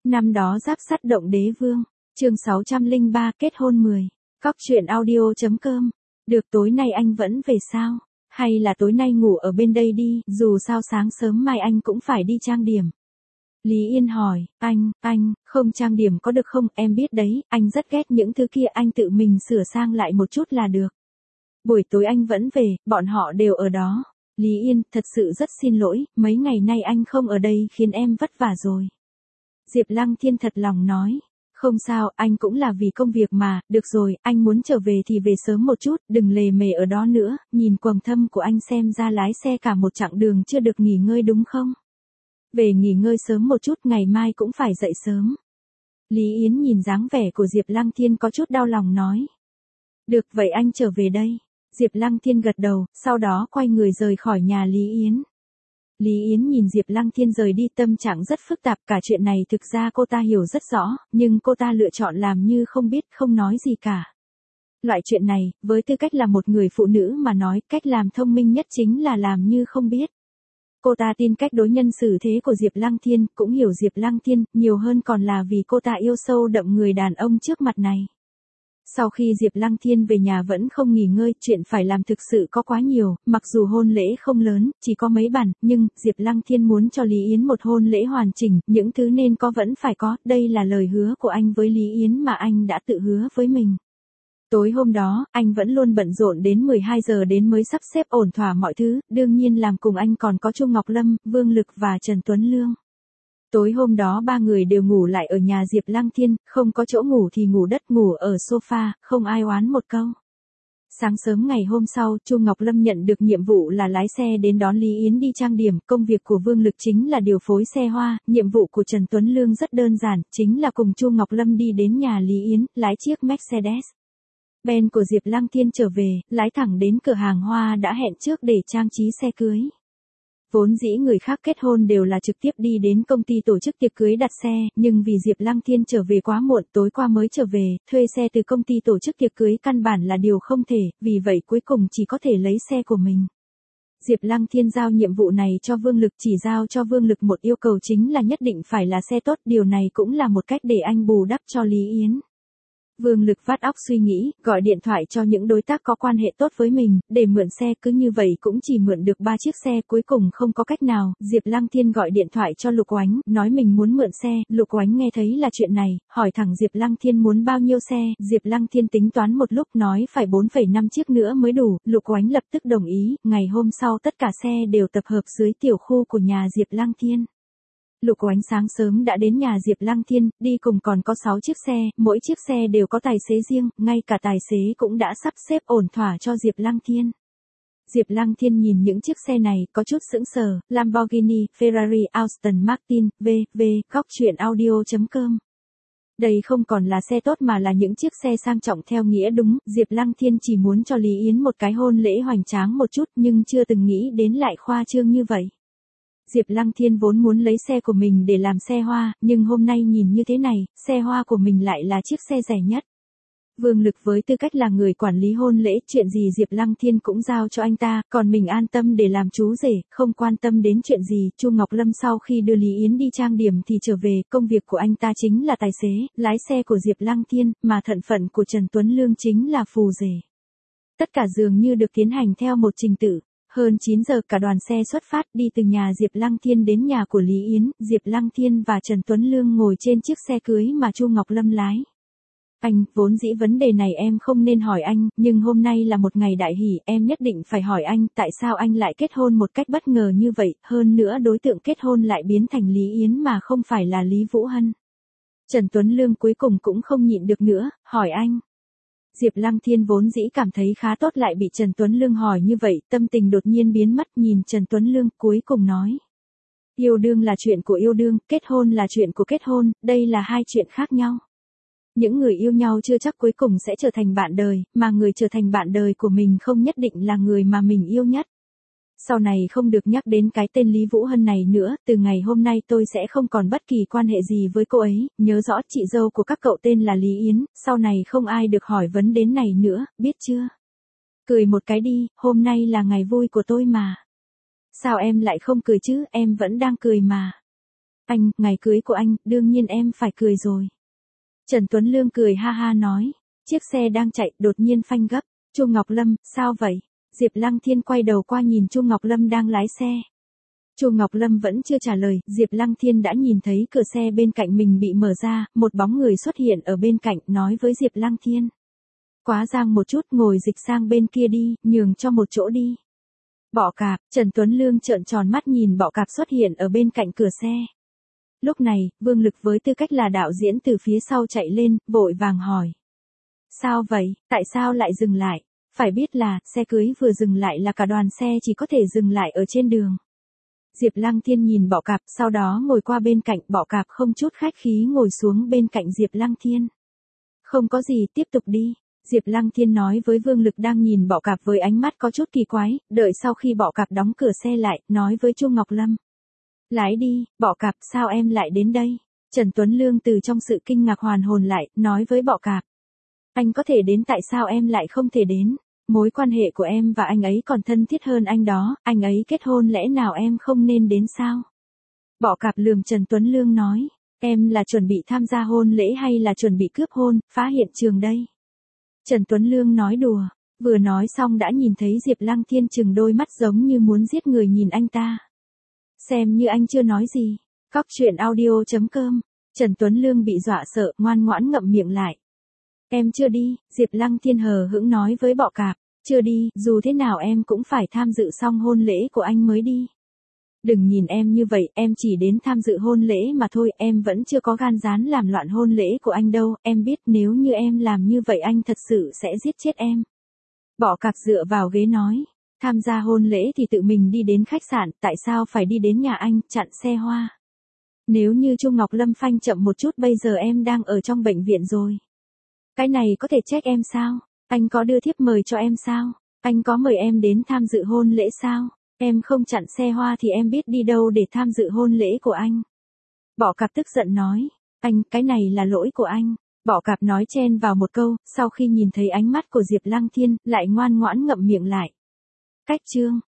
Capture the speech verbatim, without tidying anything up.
Năm đó giáp sắt động đế vương, chương sáu trăm lẻ ba kết hôn mười. Cóc truyện audio chấm com. Được, tối nay anh vẫn về sao? Hay là tối nay ngủ ở bên đây đi, dù sao sáng sớm mai anh cũng phải đi trang điểm. Lý Yên hỏi, anh, anh, không trang điểm có được không? Em biết đấy, anh rất ghét những thứ kia, anh tự mình sửa sang lại một chút là được. Buổi tối anh vẫn về, bọn họ đều ở đó. Lý Yên, thật sự rất xin lỗi, mấy ngày nay anh không ở đây khiến em vất vả rồi. Diệp Lăng Thiên thật lòng nói. Không sao, anh cũng là vì công việc mà, được rồi, anh muốn trở về thì về sớm một chút, đừng lề mề ở đó nữa, nhìn quầng thâm của anh xem ra lái xe cả một chặng đường chưa được nghỉ ngơi đúng không? Về nghỉ ngơi sớm một chút, ngày mai cũng phải dậy sớm. Lý Yến nhìn dáng vẻ của Diệp Lăng Thiên có chút đau lòng nói. Được, vậy anh trở về đây. Diệp Lăng Thiên gật đầu, sau đó quay người rời khỏi nhà Lý Yến. Lý Yến nhìn Diệp Lăng Thiên rời đi, tâm trạng rất phức tạp, cả chuyện này thực ra cô ta hiểu rất rõ, nhưng cô ta lựa chọn làm như không biết, không nói gì cả. Loại chuyện này, với tư cách là một người phụ nữ mà nói, cách làm thông minh nhất chính là làm như không biết. Cô ta tin cách đối nhân xử thế của Diệp Lăng Thiên, cũng hiểu Diệp Lăng Thiên, nhiều hơn còn là vì cô ta yêu sâu đậm người đàn ông trước mặt này. Sau khi Diệp Lăng Thiên về nhà vẫn không nghỉ ngơi, chuyện phải làm thực sự có quá nhiều, mặc dù hôn lễ không lớn, chỉ có mấy bàn, nhưng Diệp Lăng Thiên muốn cho Lý Yến một hôn lễ hoàn chỉnh, những thứ nên có vẫn phải có, đây là lời hứa của anh với Lý Yến mà anh đã tự hứa với mình. Tối hôm đó, anh vẫn luôn bận rộn đến mười hai giờ đến mới sắp xếp ổn thỏa mọi thứ, đương nhiên làm cùng anh còn có Chu Ngọc Lâm, Vương Lực và Trần Tuấn Lương. Tối hôm đó ba người đều ngủ lại ở nhà Diệp Lăng Thiên, không có chỗ ngủ thì ngủ đất, ngủ ở sofa, không ai oán một câu. Sáng sớm ngày hôm sau, Chu Ngọc Lâm nhận được nhiệm vụ là lái xe đến đón Lý Yến đi trang điểm, công việc của Vương Lực chính là điều phối xe hoa, nhiệm vụ của Trần Tuấn Lương rất đơn giản, chính là cùng Chu Ngọc Lâm đi đến nhà Lý Yến, lái chiếc Mercedes Benz của Diệp Lăng Thiên trở về, lái thẳng đến cửa hàng hoa đã hẹn trước để trang trí xe cưới. Vốn dĩ người khác kết hôn đều là trực tiếp đi đến công ty tổ chức tiệc cưới đặt xe, nhưng vì Diệp Lăng Thiên trở về quá muộn, tối qua mới trở về, thuê xe từ công ty tổ chức tiệc cưới căn bản là điều không thể, vì vậy cuối cùng chỉ có thể lấy xe của mình. Diệp Lăng Thiên giao nhiệm vụ này cho Vương Lực, chỉ giao cho Vương Lực một yêu cầu chính là nhất định phải là xe tốt, điều này cũng là một cách để anh bù đắp cho Lý Yến. Vương Lực vắt óc suy nghĩ, gọi điện thoại cho những đối tác có quan hệ tốt với mình, để mượn xe, cứ như vậy cũng chỉ mượn được ba chiếc xe, cuối cùng không có cách nào, Diệp Lăng Thiên gọi điện thoại cho Lục Oánh, nói mình muốn mượn xe, Lục Oánh nghe thấy là chuyện này, hỏi thẳng Diệp Lăng Thiên muốn bao nhiêu xe, Diệp Lăng Thiên tính toán một lúc nói phải bốn phẩy năm chiếc nữa mới đủ, Lục Oánh lập tức đồng ý, ngày hôm sau tất cả xe đều tập hợp dưới tiểu khu của nhà Diệp Lăng Thiên. Lục Oánh sáng sớm đã đến nhà Diệp Lăng Thiên, đi cùng còn có sáu chiếc xe, mỗi chiếc xe đều có tài xế riêng, ngay cả tài xế cũng đã sắp xếp ổn thỏa cho Diệp Lăng Thiên. Diệp Lăng Thiên nhìn những chiếc xe này, có chút sững sờ, Lamborghini, Ferrari, Aston Martin, vân vân, Cóc truyện audio chấm com. Đây không còn là xe tốt mà là những chiếc xe sang trọng theo nghĩa đúng, Diệp Lăng Thiên chỉ muốn cho Lý Yến một cái hôn lễ hoành tráng một chút nhưng chưa từng nghĩ đến lại khoa trương như vậy. Diệp Lăng Thiên vốn muốn lấy xe của mình để làm xe hoa, nhưng hôm nay nhìn như thế này, xe hoa của mình lại là chiếc xe rẻ nhất. Vương Lực với tư cách là người quản lý hôn lễ, chuyện gì Diệp Lăng Thiên cũng giao cho anh ta, còn mình an tâm để làm chú rể, không quan tâm đến chuyện gì. Chu Ngọc Lâm sau khi đưa Lý Yến đi trang điểm thì trở về, công việc của anh ta chính là tài xế, lái xe của Diệp Lăng Thiên, mà thân phận của Trần Tuấn Lương chính là phù rể. Tất cả dường như được tiến hành theo một trình tự. Hơn chín giờ cả đoàn xe xuất phát đi từ nhà Diệp Lăng Thiên đến nhà của Lý Yến, Diệp Lăng Thiên và Trần Tuấn Lương ngồi trên chiếc xe cưới mà Chu Ngọc Lâm lái. Anh, vốn dĩ vấn đề này em không nên hỏi anh, nhưng hôm nay là một ngày đại hỷ, em nhất định phải hỏi anh, tại sao anh lại kết hôn một cách bất ngờ như vậy, hơn nữa đối tượng kết hôn lại biến thành Lý Yến mà không phải là Lý Vũ Hân. Trần Tuấn Lương cuối cùng cũng không nhịn được nữa, hỏi anh. Diệp Lăng Thiên vốn dĩ cảm thấy khá tốt lại bị Trần Tuấn Lương hỏi như vậy, tâm tình đột nhiên biến mất, nhìn Trần Tuấn Lương, cuối cùng nói. Yêu đương là chuyện của yêu đương, kết hôn là chuyện của kết hôn, đây là hai chuyện khác nhau. Những người yêu nhau chưa chắc cuối cùng sẽ trở thành bạn đời, mà người trở thành bạn đời của mình không nhất định là người mà mình yêu nhất. Sau này không được nhắc đến cái tên Lý Vũ Hân này nữa, từ ngày hôm nay tôi sẽ không còn bất kỳ quan hệ gì với cô ấy, nhớ rõ chị dâu của các cậu tên là Lý Yến, sau này không ai được hỏi vấn đề này nữa, biết chưa? Cười một cái đi, hôm nay là ngày vui của tôi mà. Sao em lại không cười chứ, em vẫn đang cười mà. Anh, ngày cưới của anh, đương nhiên em phải cười rồi. Trần Tuấn Lương cười ha ha nói. Chiếc xe đang chạy, đột nhiên phanh gấp. Chu Ngọc Lâm, sao vậy? Diệp Lăng Thiên quay đầu qua nhìn Chu Ngọc Lâm đang lái xe. Chu Ngọc Lâm vẫn chưa trả lời, Diệp Lăng Thiên đã nhìn thấy cửa xe bên cạnh mình bị mở ra, một bóng người xuất hiện ở bên cạnh, nói với Diệp Lăng Thiên. Quá giang một chút, ngồi dịch sang bên kia đi, nhường cho một chỗ đi. Bọ cạp, Trần Tuấn Lương trợn tròn mắt nhìn bọ cạp xuất hiện ở bên cạnh cửa xe. Lúc này, Vương Lực với tư cách là đạo diễn từ phía sau chạy lên, vội vàng hỏi. Sao vậy, tại sao lại dừng lại? Phải biết là, xe cưới vừa dừng lại là cả đoàn xe chỉ có thể dừng lại ở trên đường. Diệp Lăng Thiên nhìn bọ cạp, sau đó ngồi qua bên cạnh, bọ cạp không chút khách khí ngồi xuống bên cạnh Diệp Lăng Thiên. Không có gì, tiếp tục đi. Diệp Lăng Thiên nói với Vương Lực đang nhìn bọ cạp với ánh mắt có chút kỳ quái, đợi sau khi bọ cạp đóng cửa xe lại, nói với Chu Ngọc Lâm. Lái đi, bọ cạp, sao em lại đến đây? Trần Tuấn Lương từ trong sự kinh ngạc hoàn hồn lại, nói với bọ cạp. Anh có thể đến, tại sao em lại không thể đến? Mối quan hệ của em và anh ấy còn thân thiết hơn anh đó, anh ấy kết hôn lẽ nào em không nên đến sao? Bọ cạp lườm Trần Tuấn Lương nói, em là chuẩn bị tham gia hôn lễ hay là chuẩn bị cướp hôn, phá hiện trường đây? Trần Tuấn Lương nói đùa, vừa nói xong đã nhìn thấy Diệp Lăng Thiên trừng đôi mắt giống như muốn giết người nhìn anh ta. Xem như anh chưa nói gì. Cóc truyện audio chấm com. Trần Tuấn Lương bị dọa sợ, ngoan ngoãn ngậm miệng lại. Em chưa đi, Diệp Lăng Thiên hờ hững nói với bọ cạp. Chưa đi, dù thế nào em cũng phải tham dự xong hôn lễ của anh mới đi. Đừng nhìn em như vậy, em chỉ đến tham dự hôn lễ mà thôi, em vẫn chưa có gan dán làm loạn hôn lễ của anh đâu, em biết nếu như em làm như vậy anh thật sự sẽ giết chết em. Bọ cạp dựa vào ghế nói, tham gia hôn lễ thì tự mình đi đến khách sạn, tại sao phải đi đến nhà anh, chặn xe hoa. Nếu như Chu Ngọc Lâm phanh chậm một chút bây giờ em đang ở trong bệnh viện rồi. Cái này có thể trách em sao? Anh có đưa thiếp mời cho em sao? Anh có mời em đến tham dự hôn lễ sao? Em không chặn xe hoa thì em biết đi đâu để tham dự hôn lễ của anh. Bọ cạp tức giận nói, anh, cái này là lỗi của anh. Bọ cạp nói chen vào một câu, sau khi nhìn thấy ánh mắt của Diệp Lăng Thiên, lại ngoan ngoãn ngậm miệng lại. Cách chương